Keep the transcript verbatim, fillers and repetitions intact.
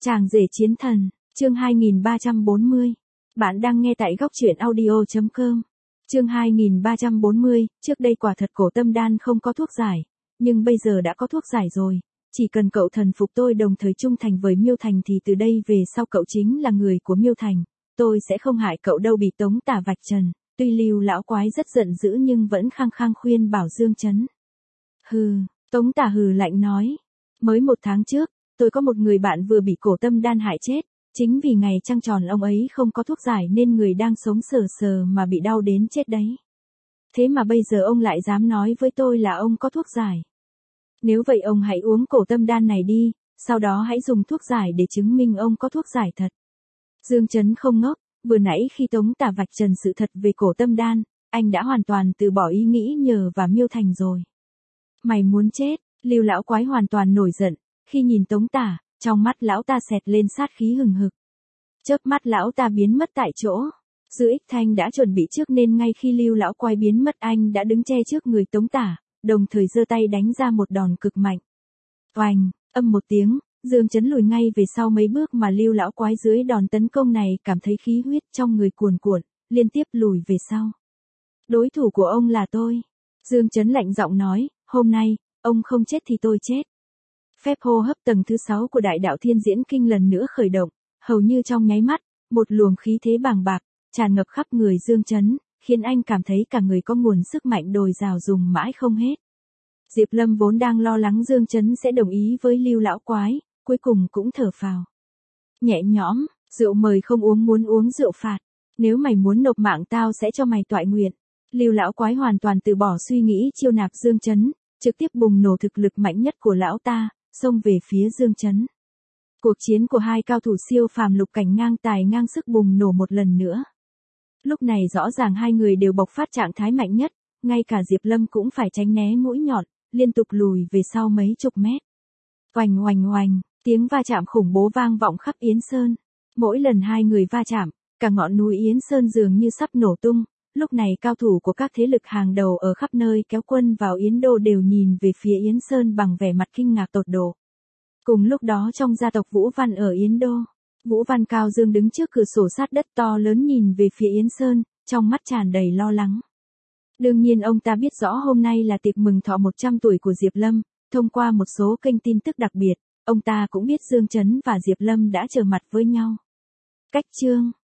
Chàng rể chiến thần, chương hai nghìn ba trăm bốn mươi. Bạn đang nghe tại góc truyện audio chấm com. Chương hai nghìn ba trăm bốn mươi, trước đây quả thật cổ tâm đan không có thuốc giải, nhưng bây giờ đã có thuốc giải rồi. Chỉ cần cậu thần phục tôi đồng thời trung thành với Miêu Thành thì từ đây về sau cậu chính là người của Miêu Thành. Tôi sẽ không hại cậu đâu. Bị Tống Tả vạch trần, tuy Lưu lão quái rất giận dữ nhưng vẫn khăng khăng khuyên bảo Dương Chấn. Hừ, Tống Tả hừ lạnh nói. Mới một tháng trước, tôi có một người bạn vừa bị cổ tâm đan hại chết. Chính vì ngày trăng tròn ông ấy không có thuốc giải nên người đang sống sờ sờ mà bị đau đến chết đấy. Thế mà bây giờ ông lại dám nói với tôi là ông có thuốc giải. Nếu vậy ông hãy uống cổ tâm đan này đi, sau đó hãy dùng thuốc giải để chứng minh ông có thuốc giải thật. Dương Chấn không ngốc, vừa nãy khi Tống Tả vạch trần sự thật về cổ tâm đan, anh đã hoàn toàn từ bỏ ý nghĩ nhờ vào Miêu Thành rồi. Mày muốn chết, Lưu lão quái hoàn toàn nổi giận, khi nhìn Tống Tả, trong mắt lão ta xẹt lên sát khí hừng hực. Chớp mắt lão ta biến mất tại chỗ. Dư Ích Thanh đã chuẩn bị trước nên ngay khi Lưu lão quái biến mất anh đã đứng che trước người Tống Tả, đồng thời giơ tay đánh ra một đòn cực mạnh. Oành, âm một tiếng, Dương Chấn lùi ngay về sau mấy bước mà Lưu lão quái dưới đòn tấn công này cảm thấy khí huyết trong người cuồn cuộn, liên tiếp lùi về sau. Đối thủ của ông là tôi. Dương Chấn lạnh giọng nói, hôm nay, ông không chết thì tôi chết. Phép hô hấp tầng thứ sáu của Đại Đạo Thiên Diễn Kinh lần nữa khởi động, hầu như trong nháy mắt, một luồng khí thế bàng bạc tràn ngập khắp người Dương Chấn, khiến anh cảm thấy cả người có nguồn sức mạnh dồi dào dùng mãi không hết. Diệp Lâm vốn đang lo lắng Dương Chấn sẽ đồng ý với Lưu lão quái, cuối cùng cũng thở phào nhẹ nhõm, rượu mời không uống muốn uống rượu phạt, nếu mày muốn nộp mạng tao sẽ cho mày toại nguyện. Lưu lão quái hoàn toàn từ bỏ suy nghĩ chiêu nạp Dương Chấn, trực tiếp bùng nổ thực lực mạnh nhất của lão ta, xông về phía Dương Chấn. Cuộc chiến của hai cao thủ siêu phàm lục cảnh ngang tài ngang sức bùng nổ một lần nữa. Lúc này rõ ràng hai người đều bộc phát trạng thái mạnh nhất, ngay cả Diệp Lâm cũng phải tránh né mũi nhọn, liên tục lùi về sau mấy chục mét. Oành oành oành, tiếng va chạm khủng bố vang vọng khắp Yến Sơn. Mỗi lần hai người va chạm, cả ngọn núi Yến Sơn dường như sắp nổ tung. Lúc này cao thủ của các thế lực hàng đầu ở khắp nơi kéo quân vào Yến Đô đều nhìn về phía Yến Sơn bằng vẻ mặt kinh ngạc tột độ. Cùng lúc đó trong gia tộc Vũ Văn ở Yến Đô, Vũ Văn Cao Dương đứng trước cửa sổ sát đất to lớn nhìn về phía Yến Sơn, trong mắt tràn đầy lo lắng. Đương nhiên ông ta biết rõ hôm nay là tiệc mừng thọ một trăm tuổi của Diệp Lâm, thông qua một số kênh tin tức đặc biệt, ông ta cũng biết Dương Chấn và Diệp Lâm đã trở mặt với nhau. Cách chương